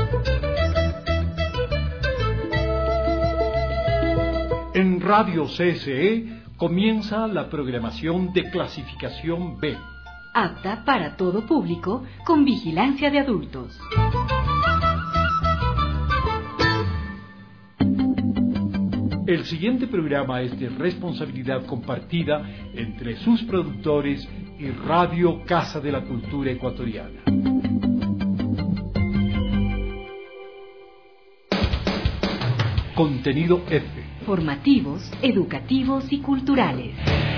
En Radio CSE comienza la programación de clasificación B. Apta para todo público, con vigilancia de adultos. El siguiente programa es de responsabilidad compartida entre sus productores y Radio Casa de la Cultura Ecuatoriana. Contenido F. Formativos, educativos y culturales.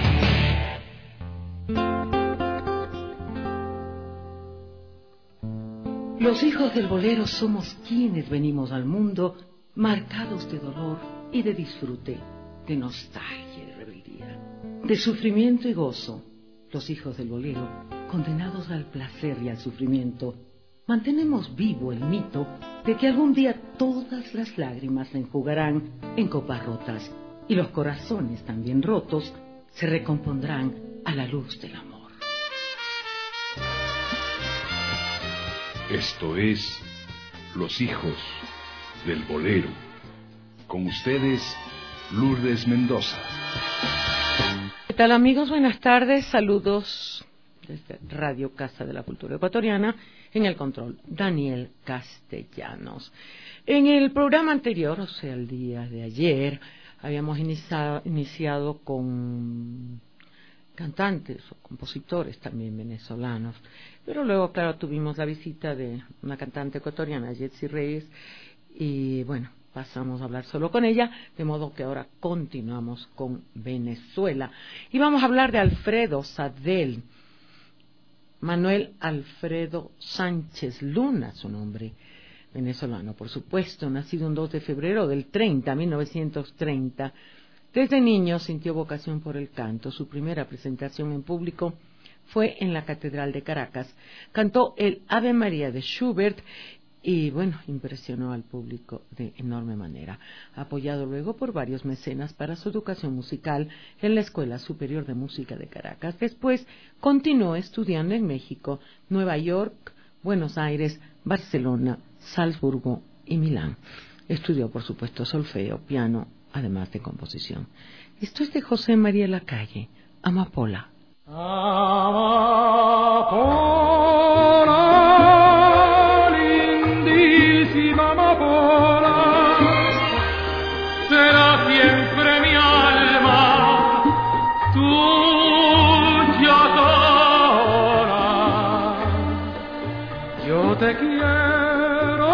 Los hijos del bolero somos quienes venimos al mundo marcados de dolor y de disfrute, de nostalgia y rebeldía, de sufrimiento y gozo. Los hijos del bolero, condenados al placer y al sufrimiento, mantenemos vivo el mito de que algún día todas las lágrimas se enjugarán en copas rotas y los corazones también rotos se recompondrán a la luz del amor. Esto es Los hijos del bolero. Con ustedes, Lourdes Mendoza. ¿Qué tal, amigos? Buenas tardes. Saludos desde Radio Casa de la Cultura Ecuatoriana. En el control, Daniel Castellanos. En el programa anterior, o sea, el día de ayer, habíamos iniciado con cantantes o compositores también venezolanos. Pero luego, claro, tuvimos la visita de una cantante ecuatoriana, Jetsi Reyes, y bueno, pasamos a hablar solo con ella, de modo que ahora continuamos con Venezuela. Y vamos a hablar de Alfredo Sadel, Manuel Alfredo Sánchez Luna, su nombre venezolano, por supuesto, nacido un 2 de febrero del 1930. Desde niño sintió vocación por el canto. Su primera presentación en público fue en la Catedral de Caracas. Cantó el Ave María de Schubert y, bueno, impresionó al público de enorme manera. Apoyado luego por varios mecenas para su educación musical en la Escuela Superior de Música de Caracas. Después continuó estudiando en México, Nueva York, Buenos Aires, Barcelona, Salzburgo y Milán. Estudió, por supuesto, solfeo, piano, además de composición. Esto es de José María Lacalle, Amapola. Amapola, lindísima amapola, será siempre mi alma tuya sola. Yo te quiero,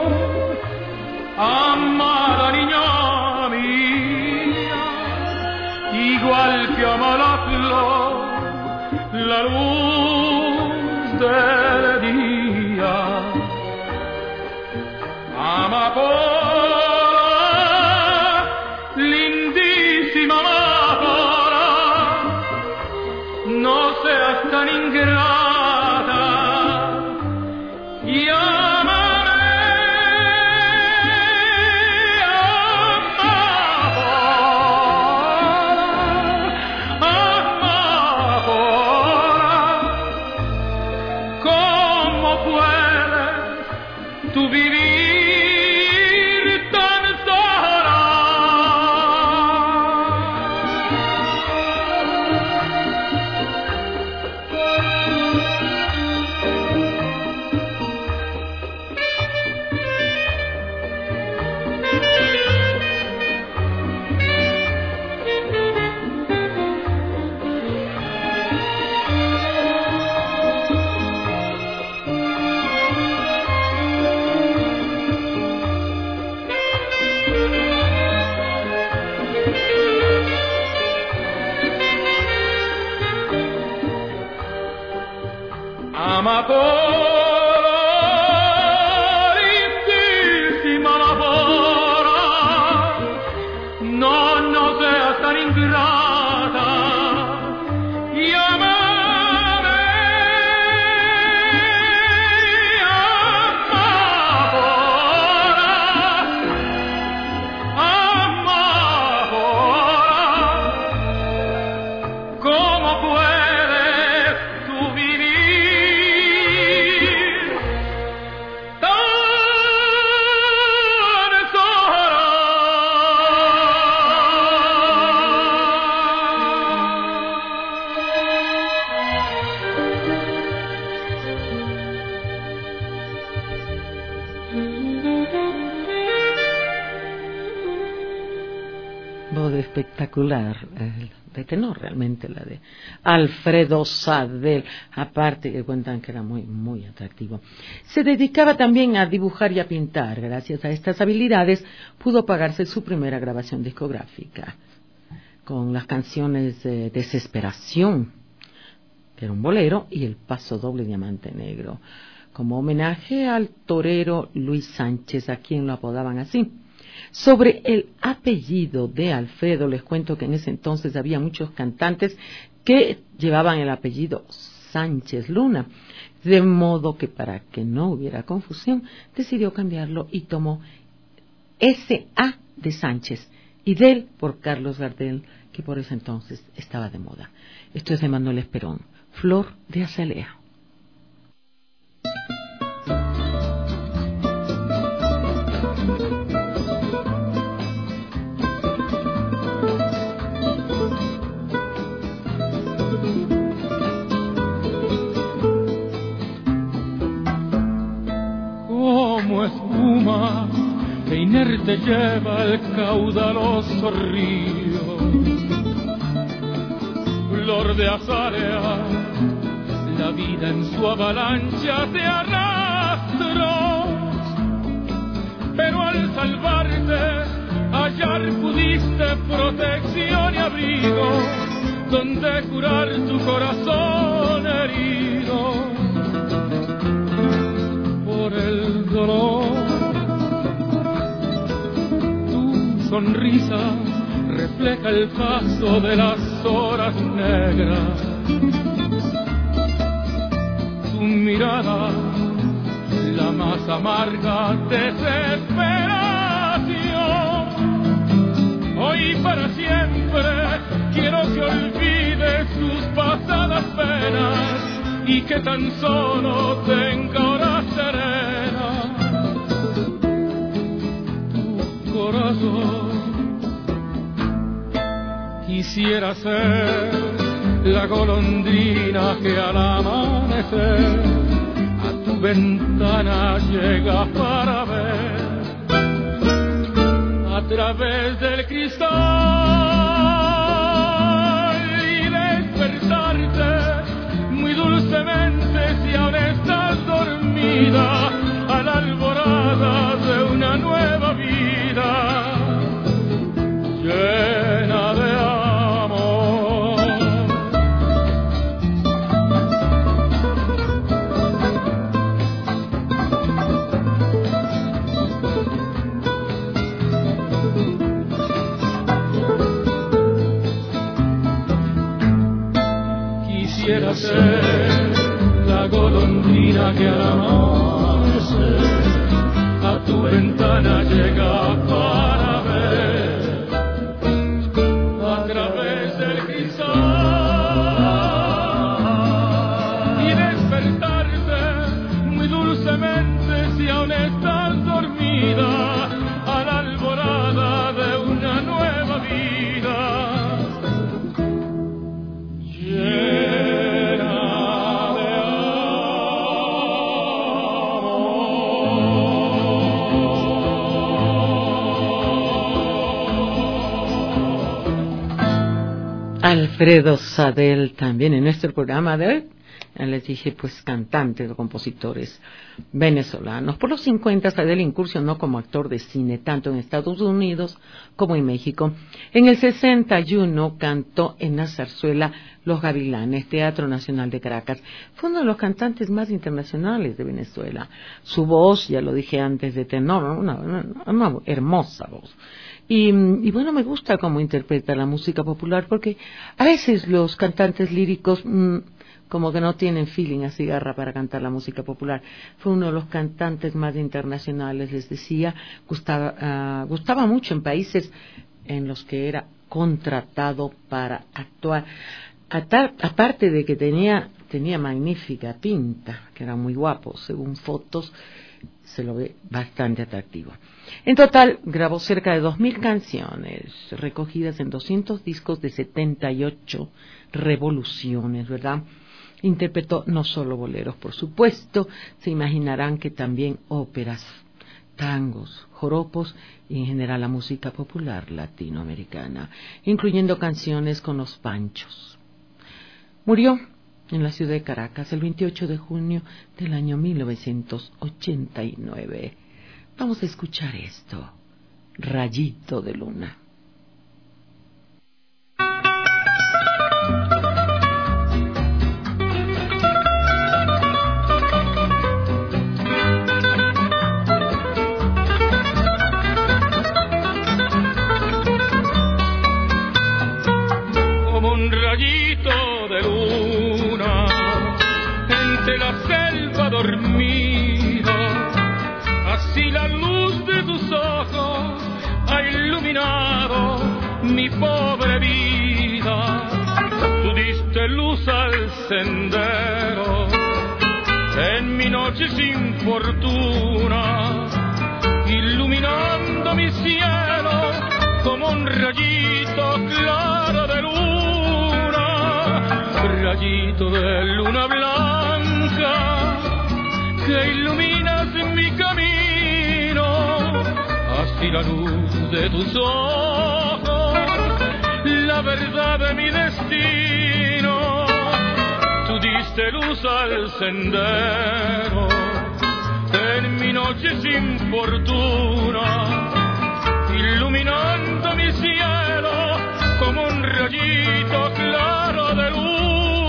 amada niña mía, igual que ama la flor la luz del día. Amapola, lindísima amapola, no seas tan ingrata y ámame, amapola. ¿Cómo puedes tú vivir tan sola? Amapola, lindísima amapola, no seas tan ingrata y amame, amapola. ¿Cómo puedes tú vivir espectacular, de tenor realmente, la de Alfredo Sadel, aparte que cuentan que era muy, muy atractivo. Se dedicaba también a dibujar y a pintar. Gracias a estas habilidades pudo pagarse su primera grabación discográfica, con las canciones Desesperación, que era un bolero, y El Paso Doble Diamante Negro, como homenaje al torero Luis Sánchez, a quien lo apodaban así. Sobre el apellido de Alfredo, les cuento que en ese entonces había muchos cantantes que llevaban el apellido Sánchez Luna, de modo que para que no hubiera confusión, decidió cambiarlo y tomó S.A. de Sánchez y Del por Carlos Gardel, que por ese entonces estaba de moda. Esto es de Manuel Esperón, Flor de Azalea. Como espuma que inerte lleva el caudaloso río, flor de azalea, la vida en su avalancha te arrastró, pero al salvarte hallar pudiste protección y abrigo, donde curar tu corazón herido por el dolor. Tu sonrisa refleja el paso de las horas negras, tu mirada la más amarga desesperación. Hoy para siempre quiero que olvides tus pasadas penas y que tan solo tenga hora serena tu corazón. Quisiera ser la golondrina que al amanecer a tu ventana llega para ver a través del cristal y despertarte muy dulcemente si aún estás dormida a la alborada de una nueva vida llena de amor. Quisiera ser la golondrina que al amanecer a tu ventana llega para ver a través del cristal y despertarte muy dulcemente si aún estás dormida a la alborada de una nueva vida. Alfredo Sadel también en nuestro programa de hoy. Les dije, pues, cantantes o compositores venezolanos. Por los 50, Sadel incursionó como actor de cine, tanto en Estados Unidos como en México. En el 61 cantó en la zarzuela Los Gavilanes, Teatro Nacional de Caracas. Fue uno de los cantantes más internacionales de Venezuela. Su voz, ya lo dije antes, de tenor, una hermosa voz. Y bueno, me gusta cómo interpreta la música popular, porque a veces los cantantes líricos como que no tienen feeling, así garra para cantar la música popular. Fue uno de los cantantes más internacionales, les decía, gustaba mucho en países en los que era contratado para actuar. Aparte de que tenía magnífica pinta, que era muy guapo, según fotos, se lo ve bastante atractivo. En total, grabó cerca de 2.000 canciones, recogidas en 200 discos de 78 revoluciones, ¿verdad? Interpretó no solo boleros, por supuesto, se imaginarán que también óperas, tangos, joropos y en general la música popular latinoamericana, incluyendo canciones con los Panchos. Murió en la ciudad de Caracas el 28 de junio del año 1989. Vamos a escuchar esto, Rayito de Luna. Dormido, así la luz de tus ojos ha iluminado mi pobre vida. Tú diste luz al sendero en mi noche sin fortuna, iluminando mi cielo como un rayito claro de luna, rayito de luna blanca que iluminas mi camino, así la luz de tus ojos, la verdad de mi destino. Tú diste luz al sendero en mi noche sin fortuna, iluminando mi cielo como un rayito claro de luna.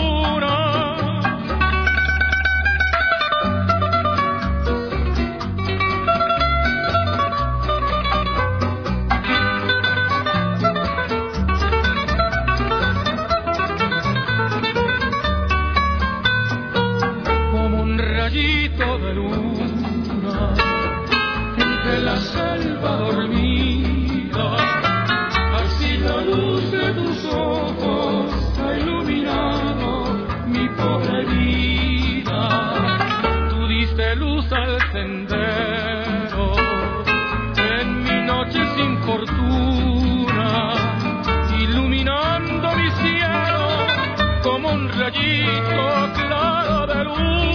De luna entre la selva dormida, así la luz de tus ojos ha iluminado mi pobre vida. Tú diste luz al sendero en mi noche sin fortuna, iluminando mi cielo como un rayito claro de luna,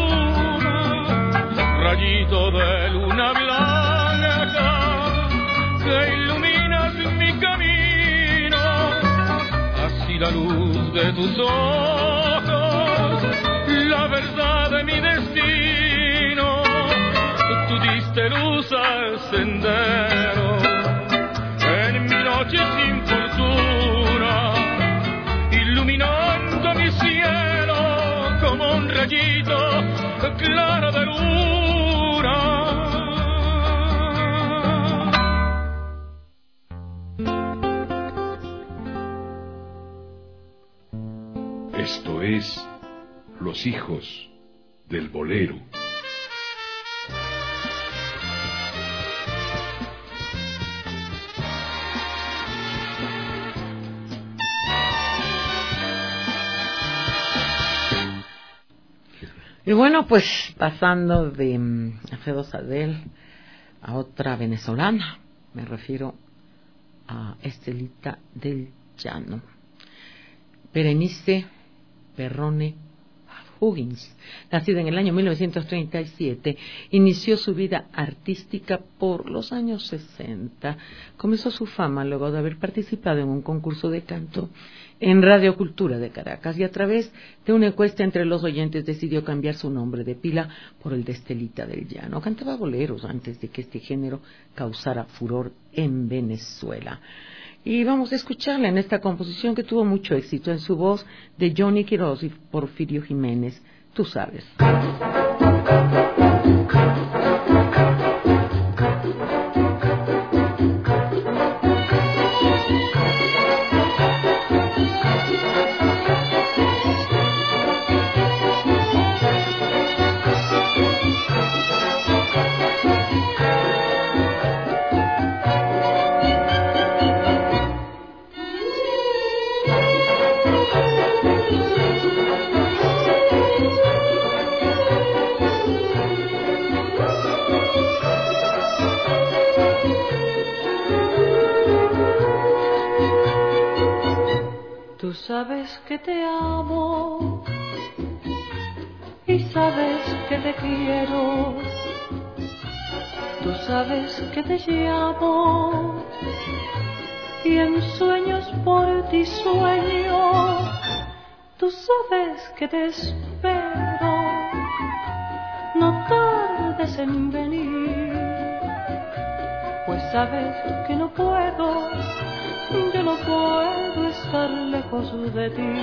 rayito de luna blanca que iluminas mi camino, así la luz de tus ojos, la verdad de mi destino. Tú diste luz al sendero en mi noche sin fortuna, iluminando mi cielo como un rayito claro de luna. Esto es Los Hijos del Bolero. Y bueno, pues pasando de Alfredo Sadel a otra venezolana, me refiero a Estelita del Llano. Berenice Perrone Huggins, nacida en el año 1937, inició su vida artística por los años 60. Comenzó su fama luego de haber participado en un concurso de canto en Radio Cultura de Caracas y a través de una encuesta entre los oyentes decidió cambiar su nombre de pila por el de Estelita del Llano. Cantaba boleros antes de que este género causara furor en Venezuela. Y vamos a escucharla en esta composición que tuvo mucho éxito en su voz de Johnny Quiroz y Porfirio Jiménez. Tú sabes. Tú sabes que te amo y sabes que te quiero. Tú sabes que te llamo y en sueños por ti sueño. Tú sabes que te espero, no tardes en venir, pues sabes que no puedo, yo no puedo estar lejos de ti.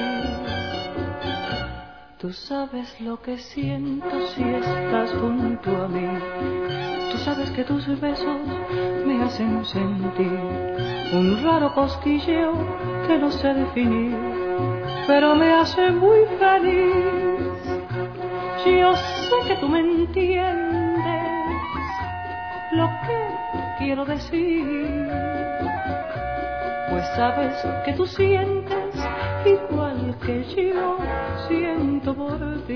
Tú sabes lo que siento si estás junto a mí. Tú sabes que tus besos me hacen sentir un raro cosquilleo que no sé definir, pero me hace muy feliz. Yo sé que tú me entiendes lo que quiero decir, pues sabes que tú sientes igual que yo siento por ti.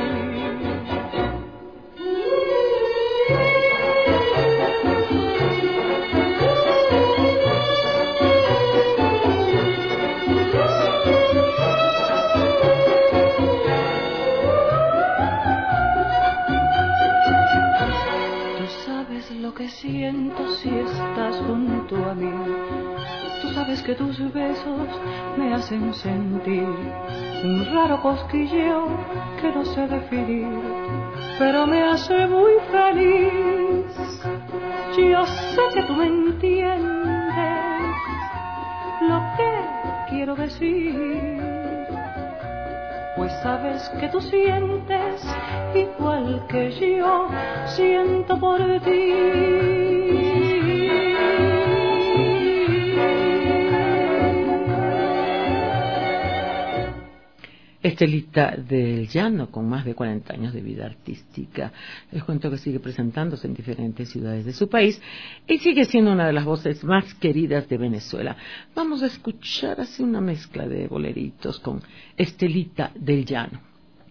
Lo que siento si estás junto a mí. Tú sabes que tus besos me hacen sentir un raro cosquilleo que no sé definir, pero me hace muy feliz. Yo sé que tú me entiendes lo que quiero decir, pues sabes que tú sientes igual que yo siento por ti. Estelita del Llano, con más de 40 años de vida artística. Les cuento que sigue presentándose en diferentes ciudades de su país y sigue siendo una de las voces más queridas de Venezuela. Vamos a escuchar así una mezcla de boleritos con Estelita del Llano.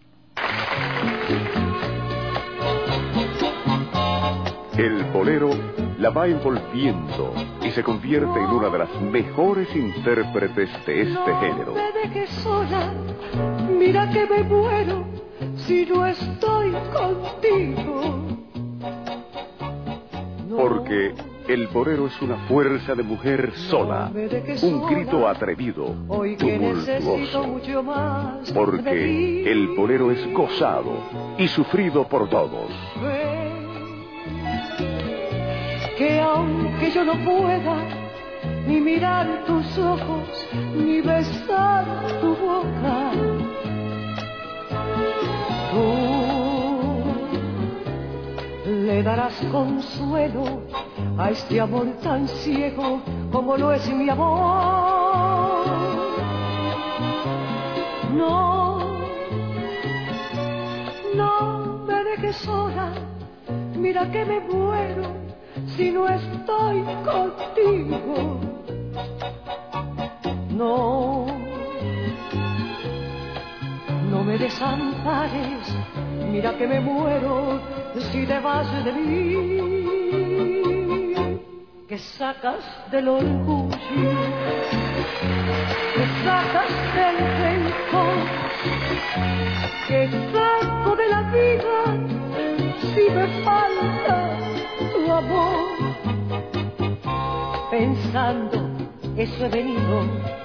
El bolero la va envolviendo y se convierte en una de las mejores intérpretes de este género. No me dejes sola, mira que me muero si no estoy contigo. No. Porque el bolero es una fuerza de mujer sola, un grito atrevido, tumultuoso. Porque el bolero es gozado y sufrido por todos. Que aunque yo no pueda ni mirar tus ojos, ni besar tu boca, tú le darás consuelo a este amor tan ciego como lo es mi amor. No me dejes sola, mira que me muero si no estoy contigo. No me desampares, mira que me muero si te vas de mí. Que sacas del orgullo, que sacas del rencor, que saco de la vida si me falta tu amor. Pensando eso he venido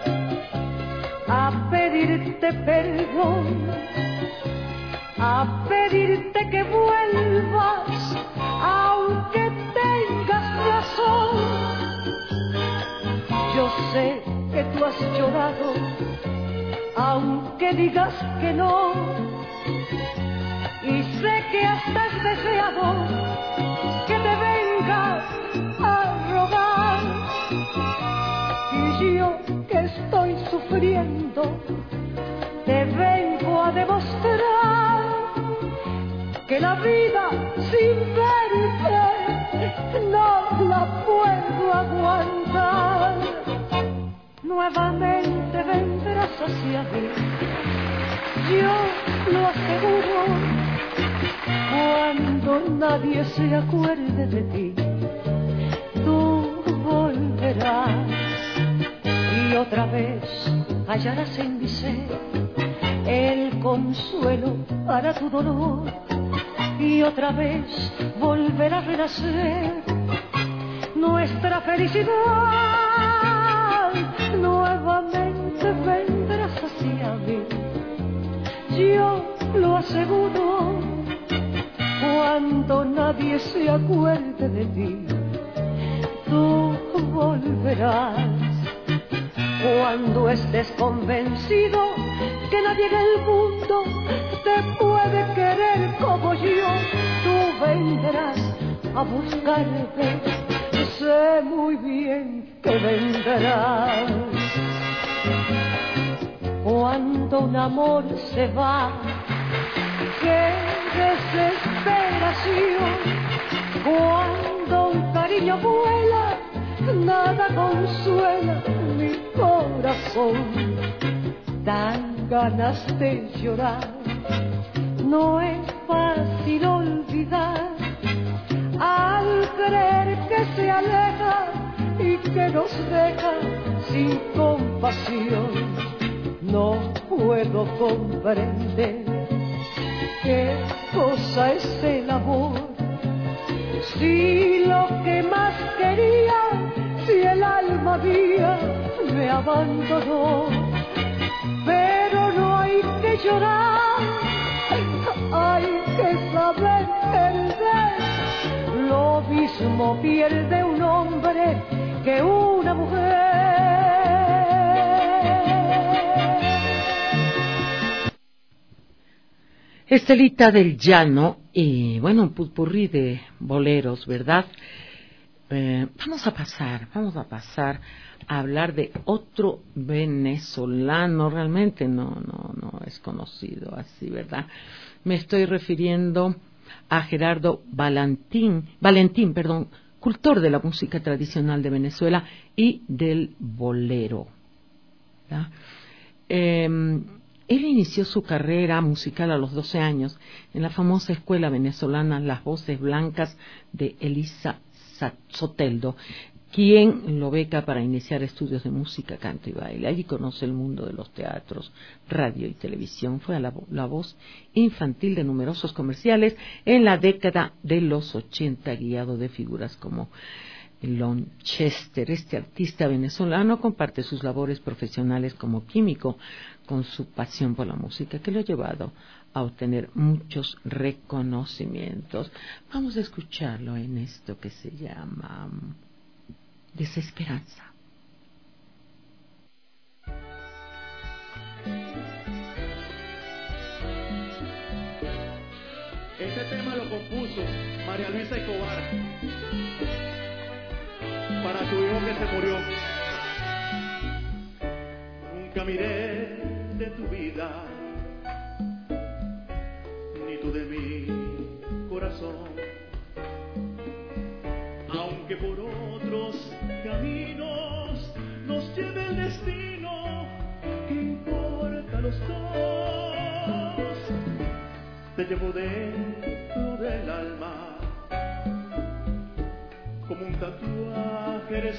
a pedirte perdón, a pedirte que vuelvas aunque tengas razón. Yo sé que tú has llorado aunque digas que no, y sé que hasta has deseado que te venga a rogar. Y yo que estoy sufriendo te vengo a demostrar que la vida sin verte no la puedo aguantar. Nuevamente vendrás hacia mí, yo lo aseguro, cuando nadie se acuerde de ti. Tú volverás y otra vez hallarás en mi ser el consuelo para tu dolor, y otra vez volverá a renacer nuestra felicidad. Nuevamente vendrás hacia mí, yo lo aseguro, cuando nadie se acuerde de ti. Tú volverás cuando estés convencido que nadie en el mundo te puede querer como yo. Tú vendrás a buscarme, sé muy bien que vendrás. Cuando un amor se va, qué desesperación. Cuando un cariño vuela, nada consuela mi corazón. Dan ganas de llorar, no es fácil olvidar, al creer que se aleja y que nos deja sin compasión. No puedo comprender qué cosa es el amor, si lo que más quería, si el alma mía me abandonó. Pero no hay que llorar, hay que saber perder. Lo mismo pierde un hombre que una mujer. Estelita del Llano, y bueno, un pupurrí de boleros, ¿verdad? Vamos a pasar a hablar de otro venezolano, realmente no es conocido así, ¿verdad? Me estoy refiriendo a Gerardo Valentín, cultor de la música tradicional de Venezuela y del bolero, ¿verdad? Él inició su carrera musical a los 12 años en la famosa escuela venezolana Las Voces Blancas de Elisa Soteldo, quien lo beca para iniciar estudios de música, canto y baile. Allí conoce el mundo de los teatros, radio y televisión. Fue la voz infantil de numerosos comerciales en la década de los 80, guiado de figuras como Lon Chester. Este artista venezolano comparte sus labores profesionales como químico con su pasión por la música, que lo ha llevado a obtener muchos reconocimientos. Vamos a escucharlo en esto que se llama Desesperanza. Este tema lo compuso María Luisa Escobar para tu hijo que se murió. Nunca miré de tu vida, ni tú de mi corazón, aunque por otros caminos nos lleve el destino, ¿qué importa los dos? Te llevo dentro del alma como un tatuaje de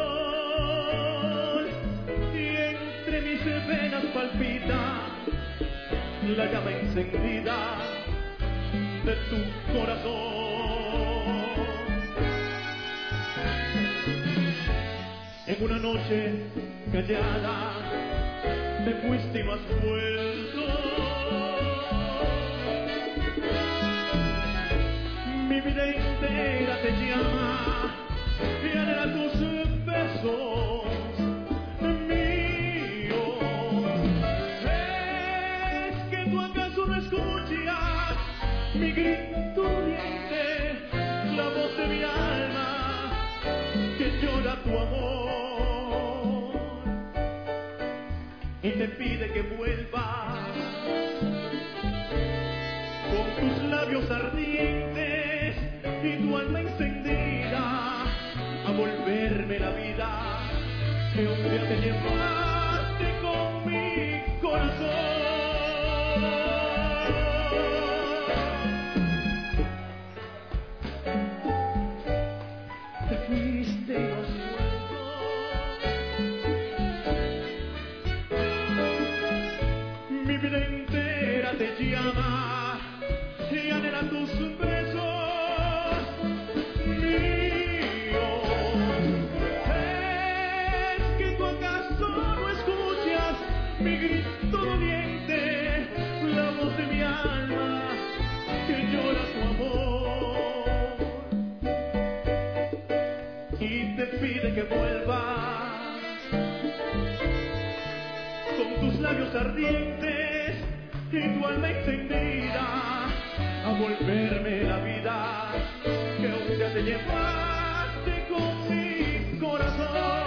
sol, y entre mis venas palpita la llama encendida de tu corazón. En una noche callada te fuiste y no has vuelto. Mi vida entera te llama y anhela tus besos míos. ¿Es que tú acaso no escuchas mi grito doliente, la voz de mi alma que llora tu amor y te pide que vuelvas con tus labios ardientes y tu alma encendida a volverme la vida que un día te llevaste con mi corazón? Te fuiste y no has vuelto. Mi vida entera te llama y anhela tus que vuelvas con tus labios ardientes y tu alma encendida a volverme la vida que un día te llevaste con mi corazón.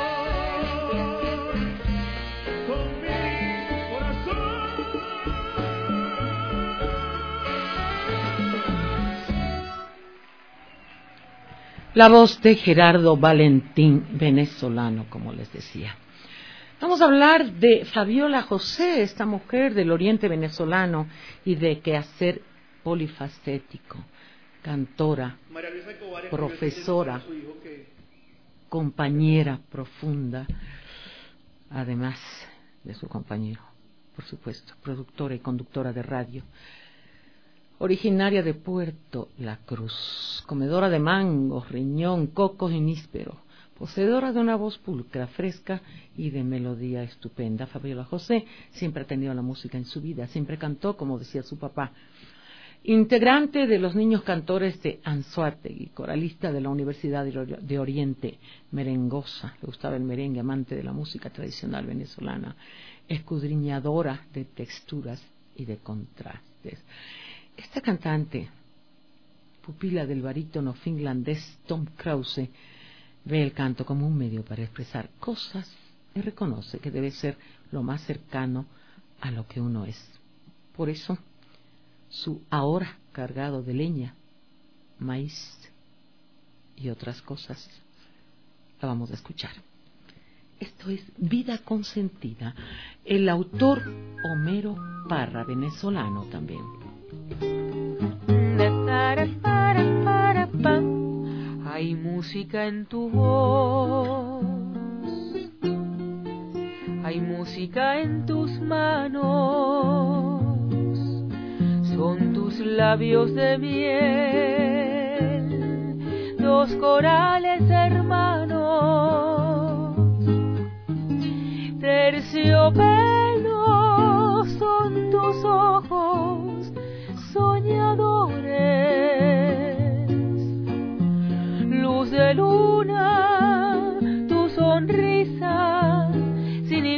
La voz de Gerardo Valentín, venezolano, como les decía. Vamos a hablar de Fabiola José, esta mujer del oriente venezolano y de quehacer polifacético, cantora, profesora, compañera profunda, además de su compañero, por supuesto, productora y conductora de radio. Originaria de Puerto La Cruz, comedora de mangos, riñón, cocos y níspero, poseedora de una voz pulcra, fresca y de melodía estupenda. Fabiola José siempre ha tenido la música en su vida, siempre cantó, como decía su papá. Integrante de los niños cantores de Anzoátegui, coralista de la Universidad de Oriente, merengosa, le gustaba el merengue, amante de la música tradicional venezolana, escudriñadora de texturas y de contrastes. Esta cantante, pupila del barítono finlandés Tom Krause, ve el canto como un medio para expresar cosas y reconoce que debe ser lo más cercano a lo que uno es. Por eso, su ahora cargado de leña, maíz y otras cosas, la vamos a escuchar. Esto es Vida Consentida, el autor Homero Parra, venezolano también. Hay música en tu voz, hay música en tus manos, son tus labios de miel, dos corales hermanos, terciopelo son tus ojos soñadores, luz de luna, tu sonrisa sin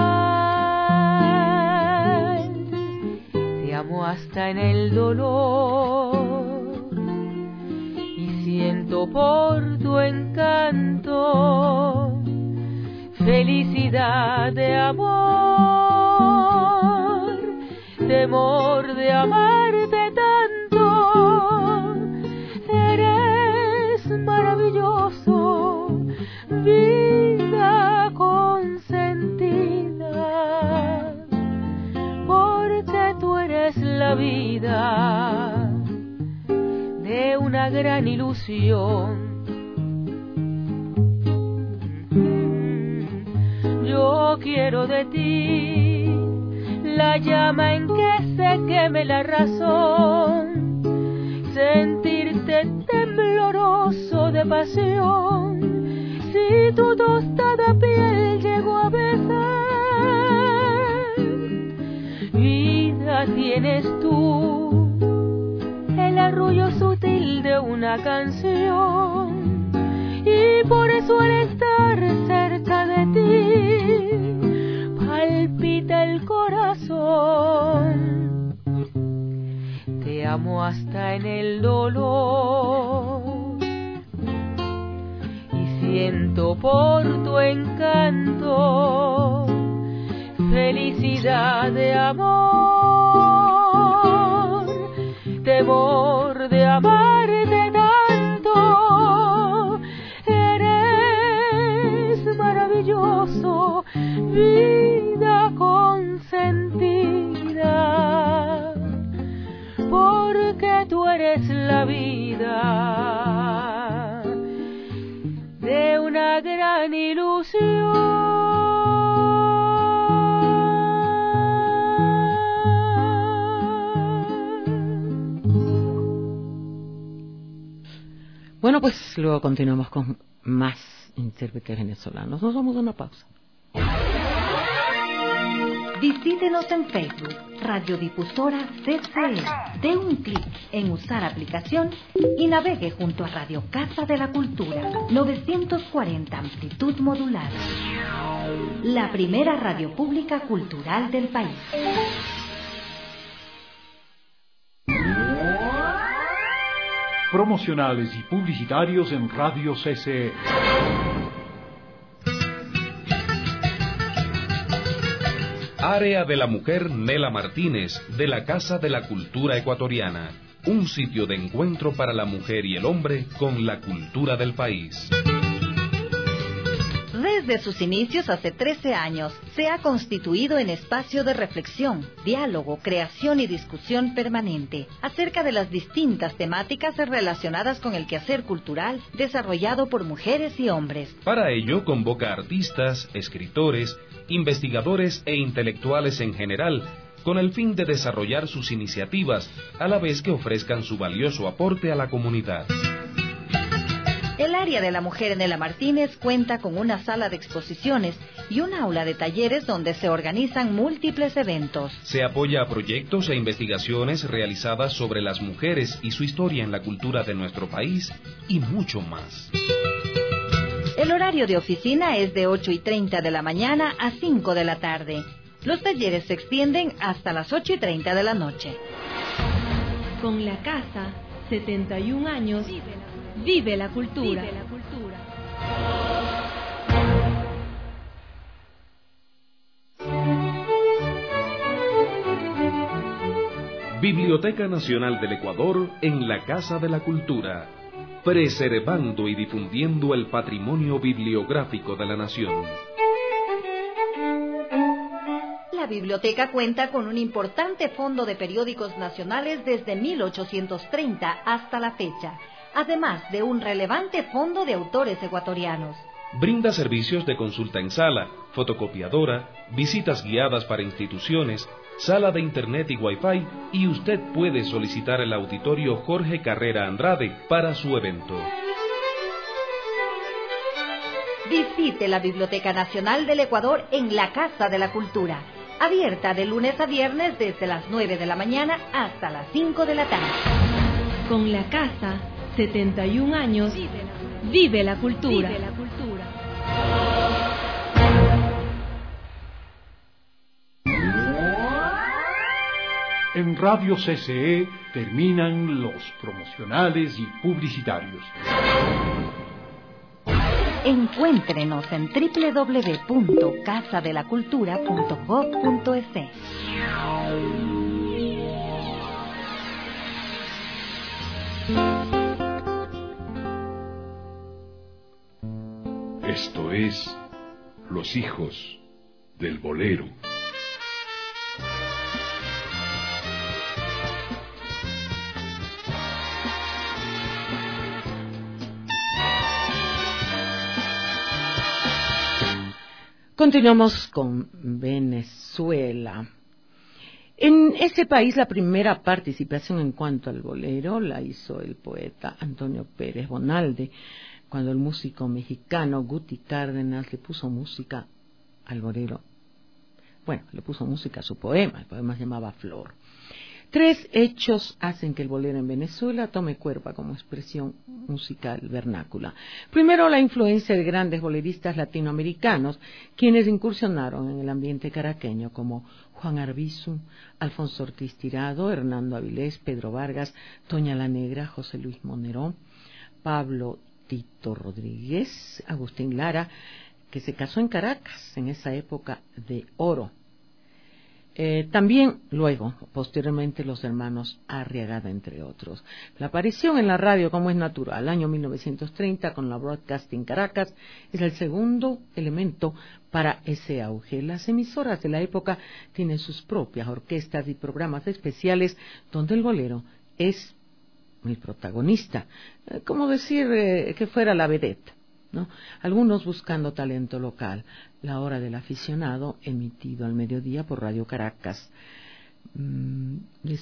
igual. Te amo hasta en el dolor y siento por tu encanto felicidad de amor, temor de amarte tanto. Eres maravilloso, vida consentida, porque tú eres la vida de una gran ilusión. Yo quiero de ti la llama en que se queme la razón, sentirte tembloroso de pasión, si tu tostada piel llegó a besar. Vida tienes tú, el arrullo sutil de una canción, y por eso al estar cerca de ti palpita el corazón. Te amo hasta en el dolor y siento por tu encanto felicidad de amor, temor de amarte tanto. Eres maravilloso, vida consentida, porque tú eres la vida de una gran ilusión. Bueno, pues luego continuamos con más intérpretes venezolanos. Nos vamos a una pausa. Visítenos en Facebook, Radiodifusora CCE. Dé un clic en usar aplicación y navegue junto a Radio Casa de la Cultura, 940 amplitud modulada. La primera radio pública cultural del país. Promocionales y publicitarios en Radio CCE. Área de la Mujer Nela Martínez, de la Casa de la Cultura Ecuatoriana. Un sitio de encuentro para la mujer y el hombre con la cultura del país. Desde sus inicios hace 13 años, se ha constituido en espacio de reflexión, diálogo, creación y discusión permanente acerca de las distintas temáticas relacionadas con el quehacer cultural desarrollado por mujeres y hombres. Para ello convoca artistas, escritores, investigadores e intelectuales en general, con el fin de desarrollar sus iniciativas, a la vez que ofrezcan su valioso aporte a la comunidad. El área de la mujer Nela Martínez cuenta con una sala de exposiciones y un aula de talleres donde se organizan múltiples eventos. Se apoya a proyectos e investigaciones realizadas sobre las mujeres y su historia en la cultura de nuestro país y mucho más. El horario de oficina es de 8:30 de la mañana a 5 de la tarde. Los talleres se extienden hasta las 8:30 de la noche. Con la casa, 71 años, vive la cultura. Biblioteca Nacional del Ecuador en la Casa de la Cultura, preservando y difundiendo el patrimonio bibliográfico de la nación. La biblioteca cuenta con un importante fondo de periódicos nacionales desde 1830 hasta la fecha, además de un relevante fondo de autores ecuatorianos. Brinda servicios de consulta en sala, fotocopiadora, visitas guiadas para instituciones, sala de internet y wifi, y usted puede solicitar el auditorio Jorge Carrera Andrade para su evento. Visite la Biblioteca Nacional del Ecuador en la Casa de la Cultura, abierta de lunes a viernes desde las 9 de la mañana hasta las 5 de la tarde. Con la casa, 71 años, vive la cultura. En Radio CCE terminan los promocionales y publicitarios. Encuéntrenos en www.casadelacultura.gov.es. Esto es Los hijos del bolero. Continuamos con Venezuela. En ese país la primera participación en cuanto al bolero la hizo el poeta Antonio Pérez Bonalde, cuando el músico mexicano Guti Cárdenas le puso música al bolero. Bueno, le puso música a su poema, el poema se llamaba Flor. 3 hechos hacen que el bolero en Venezuela tome cuerpo como expresión musical vernácula. Primero, la influencia de grandes boleristas latinoamericanos, quienes incursionaron en el ambiente caraqueño, como Juan Arbizu, Alfonso Ortiz Tirado, Hernando Avilés, Pedro Vargas, Toña la Negra, José Luis Moneró, Pablo Tito Rodríguez, Agustín Lara, que se casó en Caracas en esa época de oro. También luego, posteriormente, los hermanos Arriagada, entre otros. La aparición en la radio, como es natural, año 1930, con la Broadcasting Caracas, es el segundo elemento para ese auge. Las emisoras de la época tienen sus propias orquestas y programas especiales donde el bolero es el protagonista, como decir que fuera la vedette, ¿no? Algunos buscando talento local. La hora del aficionado, emitido al mediodía por Radio Caracas.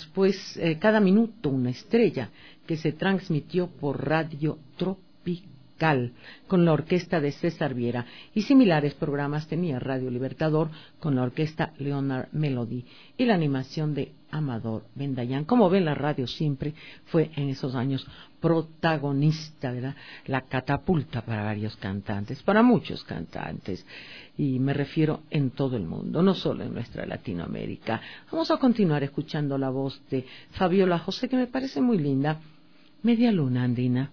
Después, cada minuto una estrella, que se transmitió por Radio Tropical. Musical con la orquesta de César Viera, y similares programas tenía Radio Libertador con la orquesta Leonard Melody y la animación de Amador Bendayán. Como ven, la radio siempre fue en esos años protagonista, ¿verdad? La catapulta para varios cantantes, para muchos cantantes, y me refiero en todo el mundo, no solo en nuestra Latinoamérica. Vamos a continuar escuchando la voz de Fabiola José, que me parece muy linda. Media luna andina.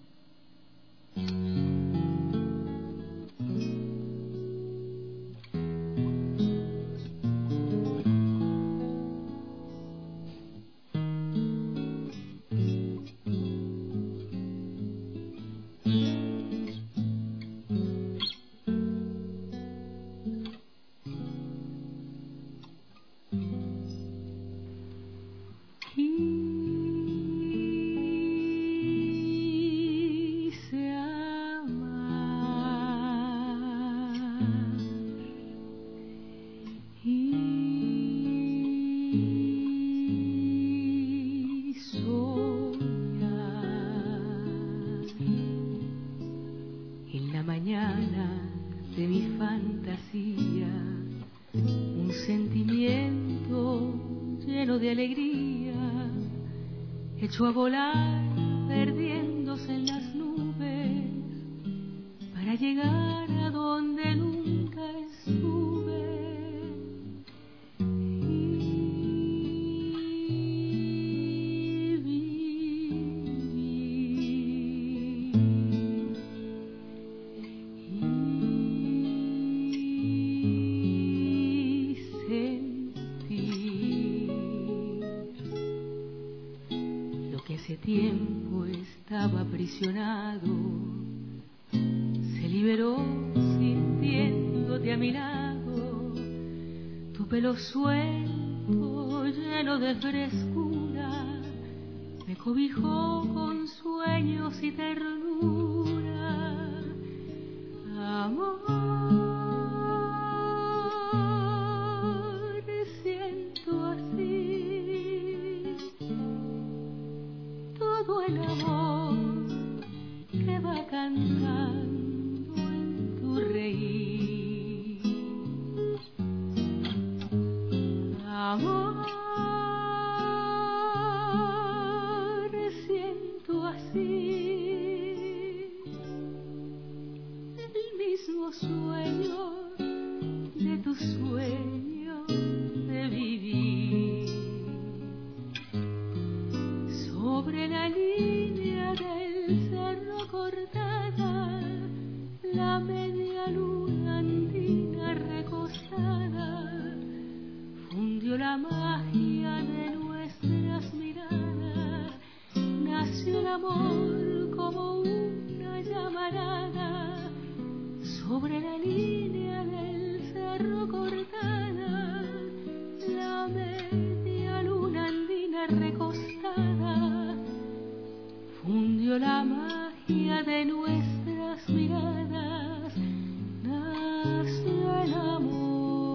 Echó a volar, perdiéndose en las nubes, para llegar a donde nunca estuve. Y hace tiempo estaba aprisionado, se liberó sintiéndote a mi lado, tu pelo suelto lleno de frescura me cobijó con sueños y ternura. Amor, siento así todo el amor que va cantando en tu reír. Amor, siento así el mismo sueño de tu sueño de vivir. Sobre la línea del cerro cortada, la media luna andina recostada fundió la magia de nuestras miradas. Nació el amor como una llamarada sobre la línea del cerro cortada, la media luna andina recostada fundió la magia de nuestras miradas. Nació el amor.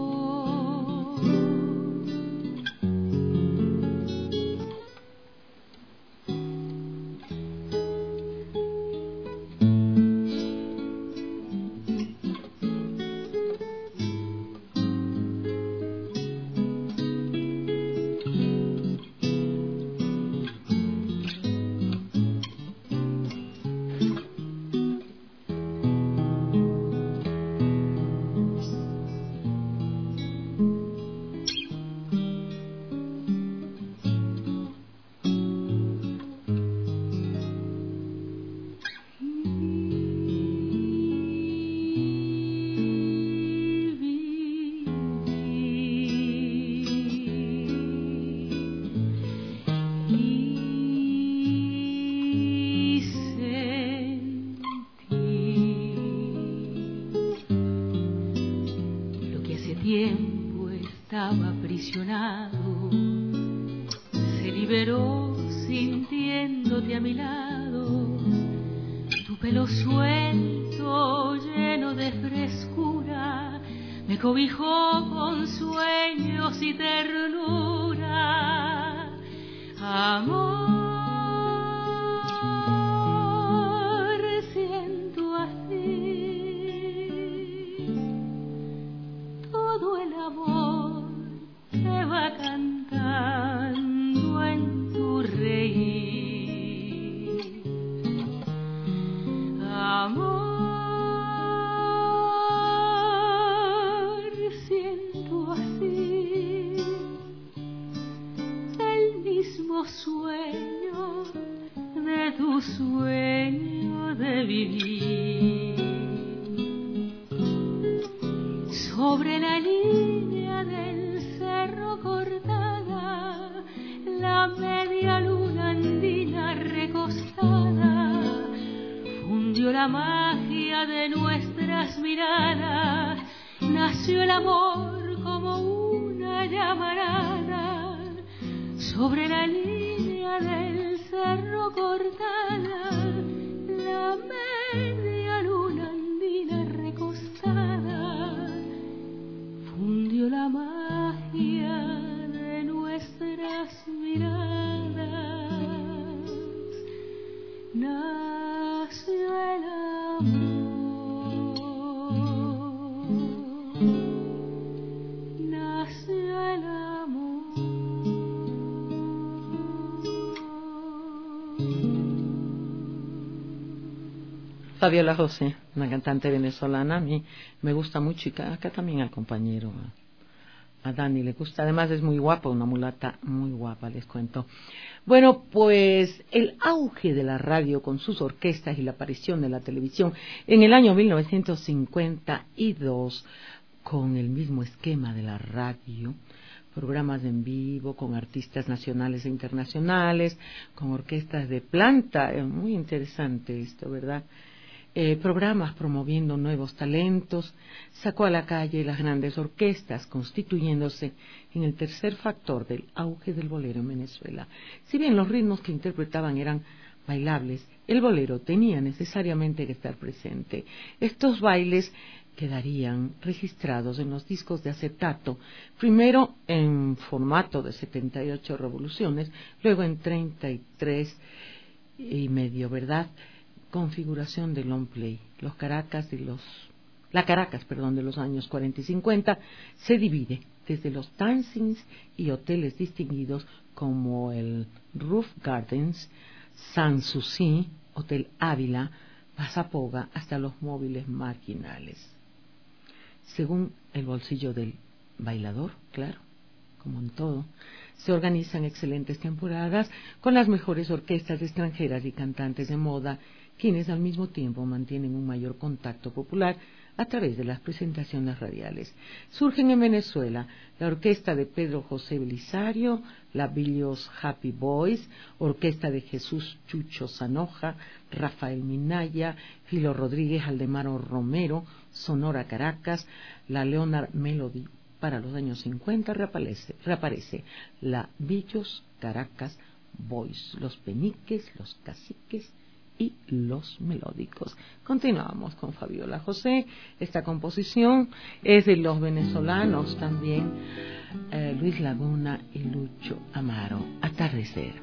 Se liberó sintiéndote a mi lado, tu pelo suelto lleno de frescura me cobijó con sueños y ternura. Amor, siento nuestras miradas nació el amor como una llamarada sobre la línea del cerro cortada, la media luna andina recostada fundió la magia de nuestras miradas. Nació el amor, nació el amor. Fabiola José, una cantante venezolana, a mí me gusta mucho, y acá también al compañero, a Dani le gusta, además es muy guapa, una mulata muy guapa, les cuento. Bueno, pues el auge de la radio con sus orquestas y la aparición de la televisión en el año 1952, con el mismo esquema de la radio, programas en vivo con artistas nacionales e internacionales, con orquestas de planta, muy interesante esto, ¿verdad? Programas promoviendo nuevos talentos, sacó a la calle las grandes orquestas, constituyéndose en el tercer factor del auge del bolero en Venezuela. Si bien los ritmos que interpretaban eran bailables, el bolero tenía necesariamente que estar presente. Estos bailes quedarían registrados en los discos de acetato, primero en formato de 78 revoluciones, luego en 33 y medio, ¿verdad?, configuración de long play. La Caracas de los años 40 y 50 se divide desde los dancings y hoteles distinguidos como el Roof Gardens, Sanssouci, Hotel Ávila, Pasapoga, hasta los móviles marginales. Según el bolsillo del bailador, claro, como en todo, se organizan excelentes temporadas con las mejores orquestas extranjeras y cantantes de moda, quienes al mismo tiempo mantienen un mayor contacto popular a través de las presentaciones radiales. Surgen en Venezuela la orquesta de Pedro José Belisario, la Billios Happy Boys, orquesta de Jesús Chucho Zanoja, Rafael Minaya, Filo Rodríguez, Aldemaro Romero, Sonora Caracas, la Leonard Melody. Para los años 50 reaparece la Billios Caracas Boys, los Peniques, los Caciques y los Melódicos. Continuamos con Fabiola José. Esta composición es de los venezolanos también, Luis Laguna y Lucho Amaro, Atardecer.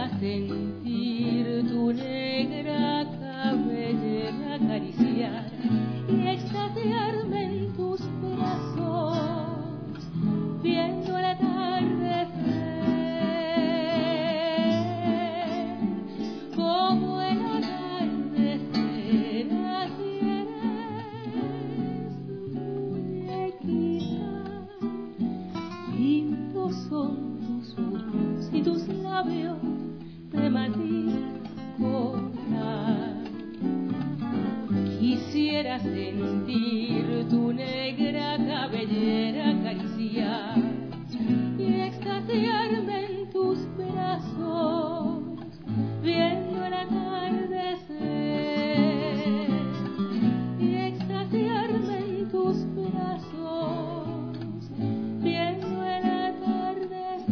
Quisiera sentir tu negra cabellera acariciar y extasiarme en tus brazos, viendo el atardecer, como el atardecer, así eres, muñequita, lindos son tus ojos y tus labios de matiz coral. Quisiera sentir tu negra cabellera acariciar y extasiarme en tus brazos, viendo el atardecer, y extasiarme en tus brazos, viendo el atardecer.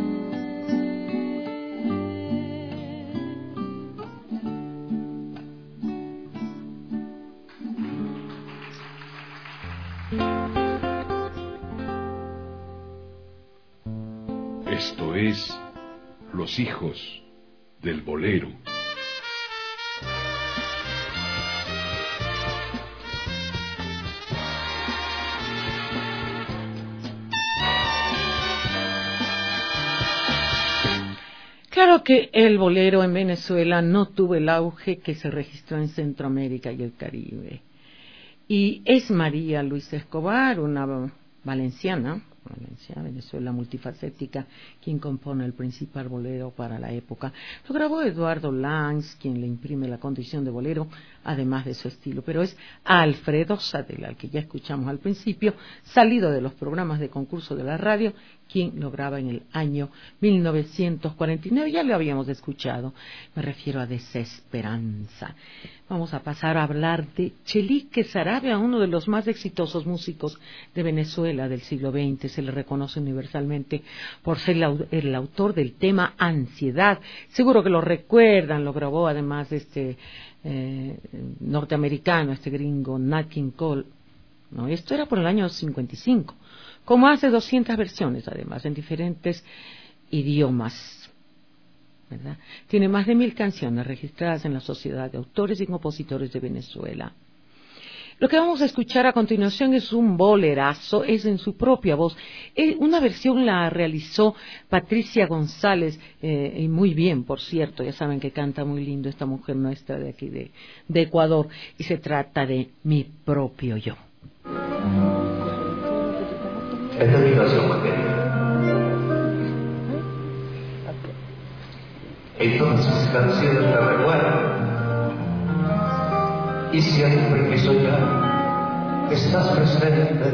Esto es Los Hijos del Bolero. Claro que el bolero en Venezuela no tuvo el auge que se registró en Centroamérica y el Caribe. Y es María Luisa Escobar, una valenciana, Venezuela multifacética, quien compone el principal bolero para la época. Lo grabó Eduardo Lanz, quien le imprime la condición de bolero, además de su estilo. Pero es Alfredo Sadel, al que ya escuchamos al principio, salido de los programas de concurso de la radio, quien lo graba en el año 1949. Ya lo habíamos escuchado, me refiero a Desesperanza. Vamos a pasar a hablar de Chelique Sarabia, uno de los más exitosos músicos de Venezuela del siglo XX. Se le reconoce universalmente por ser el autor del tema Ansiedad. Seguro que lo recuerdan, lo grabó además norteamericano, gringo, Nat King Cole. ¿No? Esto era por el año 55, con más de 200 versiones además, en diferentes idiomas, ¿verdad? Tiene más de 1000 canciones registradas en la Sociedad de Autores y Compositores de Venezuela. Lo que vamos a escuchar a continuación es un bolerazo, es en su propia voz. Una versión la realizó Patricia González, y muy bien, por cierto. Ya saben que canta muy lindo esta mujer nuestra de aquí de Ecuador, y se trata de Mi Propio Yo. Esta es mi canción pequeña. En todas sus canciones me recuerdo, y siempre que soñar estás presente,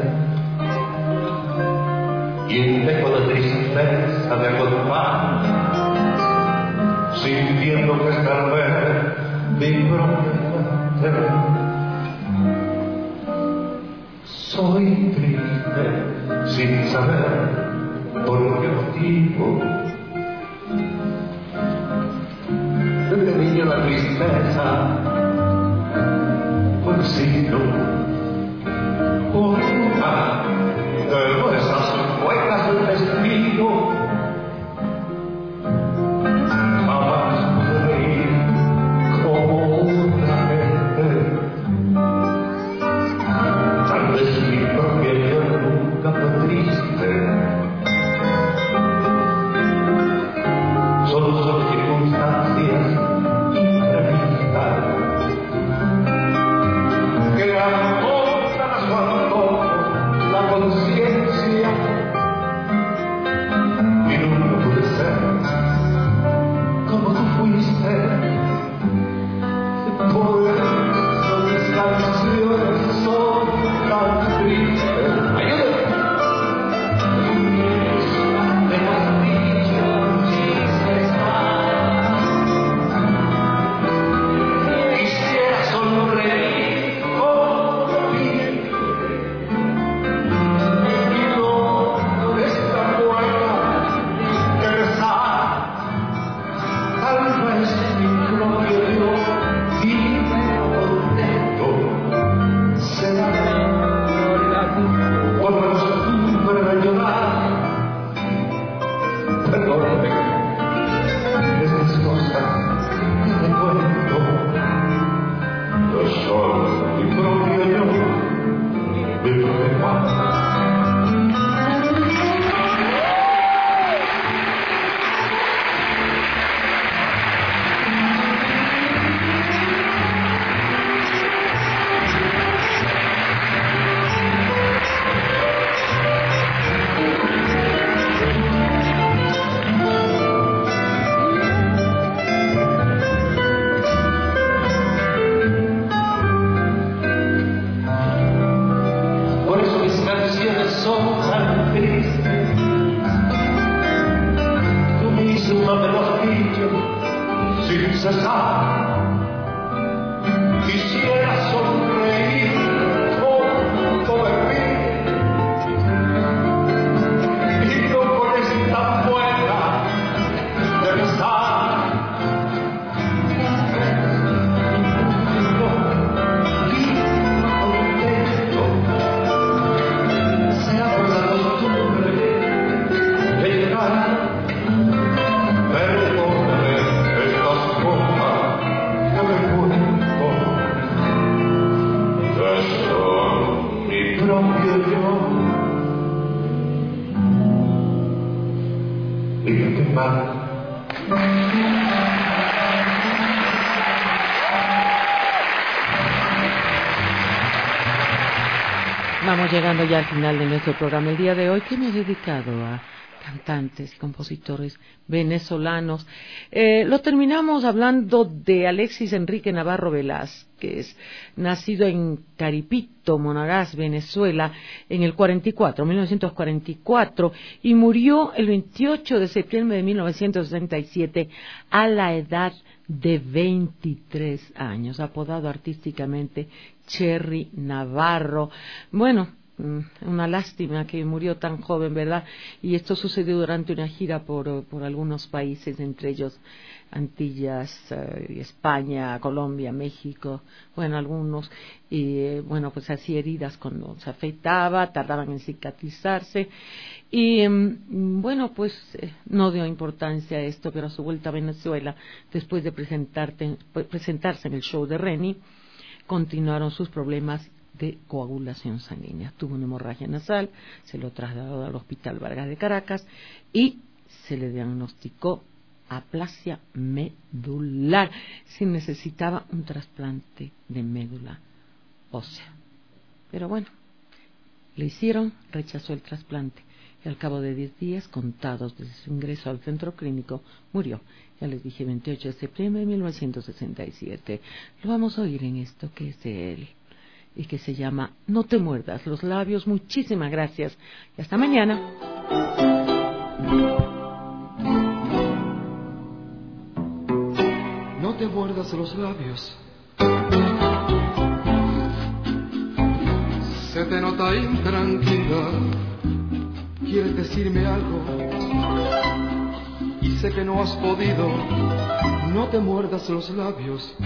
y en eco de tristeza me acompaña, sintiendo que es tal vez mi propia muerte. Soy triste sin saber por qué motivo. Desde niño la tristeza fue un signo, una de nuestras huecas del destino. Jamás pude reír como otra gente. Tal vez mi propia yo nunca fue triste. Solo son circunstancias imprevistas que han cesar. Quisiera sonreír junto de mí y no con esta mueca de besar. Se abre la costumbre de llegar. Perdóname estas cosas que me cuento, que son mi propio yo. Y que mal. Vamos llegando ya al final de nuestro programa el día de hoy, que hemos dedicado a cantantes y compositores venezolanos. Lo terminamos hablando de Alexis Enrique Navarro Velázquez, nacido en Caripito, Monagas, Venezuela, en el 1944, y murió el 28 de septiembre de 1967 a la edad de 23 años, apodado artísticamente Cherry Navarro. Bueno, una lástima que murió tan joven, ¿verdad? Y esto sucedió durante una gira por algunos países, entre ellos Antillas, España, Colombia, México, bueno, algunos, y bueno, pues así heridas cuando se afeitaba, tardaban en cicatrizarse, y bueno, pues no dio importancia a esto, pero a su vuelta a Venezuela, después de presentarse en el show de Reni, continuaron sus problemas de coagulación sanguínea. Tuvo una hemorragia nasal, se lo trasladó al Hospital Vargas de Caracas y se le diagnosticó aplasia medular. Se necesitaba un trasplante de médula ósea. Pero bueno, le hicieron, rechazó el trasplante y al cabo de 10 días contados desde su ingreso al centro clínico, murió. Ya les dije, 28 de septiembre de 1967. Lo vamos a oír en esto que es de él y que se llama No te muerdas los labios. Muchísimas gracias y hasta mañana. No te muerdas los labios, se te nota intranquila, quieres decirme algo y sé que no has podido. No te muerdas los labios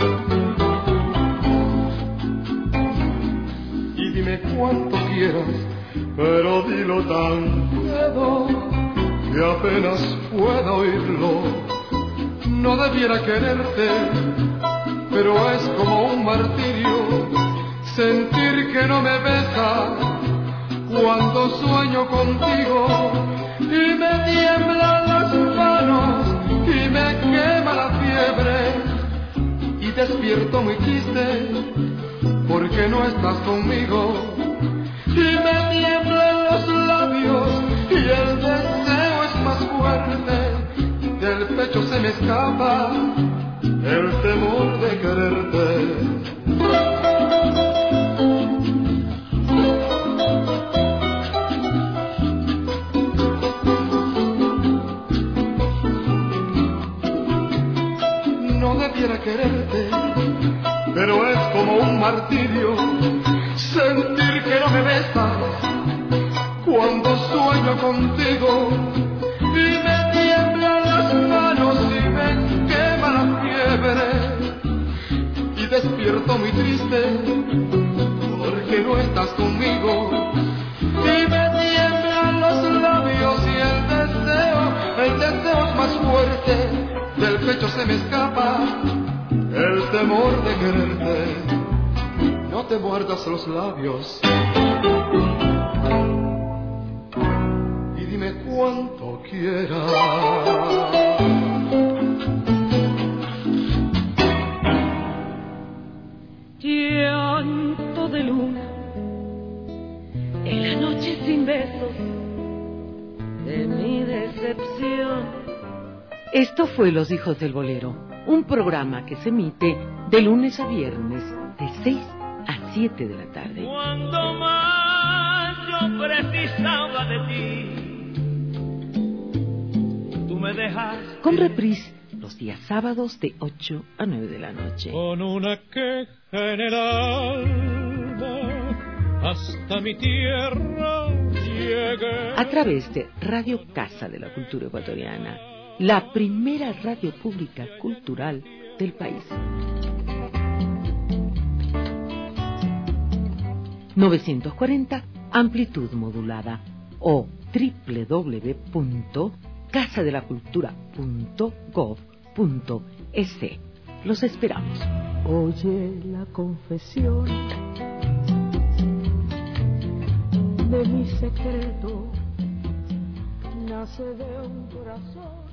y dime cuánto quieras, pero dilo tan quedo que apenas puedo oírlo. No debiera quererte, pero es como un martirio sentir que no me besa cuando sueño contigo y me tiemblan las manos y me quema la fiebre y despierto muy triste porque no estás conmigo y me tiemblan los labios y el deseo es más fuerte. Del pecho se me escapa el temor de quererte. No debiera quererte, pero es como un martirio sentir que no me besas cuando sueño contigo. Y despierto muy triste porque no estás conmigo y me tiemblan los labios y el deseo es más fuerte. Del pecho se me escapa el temor de quererte. No te muerdas los labios y dime cuánto quieras. Llanto de luna en la noche sin besos de mi decepción. Esto fue Los Hijos del Bolero, un programa que se emite de lunes a viernes de 6 a 7 de la tarde. Cuando más yo precisaba de ti, tú me dejas. Con reprise los días sábados de 8 a 9 de la noche. Con una queja en el alma, hasta mi tierra llegué. A través de Radio Casa de la Cultura Ecuatoriana, la primera radio pública cultural del país. 940 amplitud modulada o www.casadelacultura.gov.es. Los esperamos. Oye la confesión de mi secreto, nace de un corazón.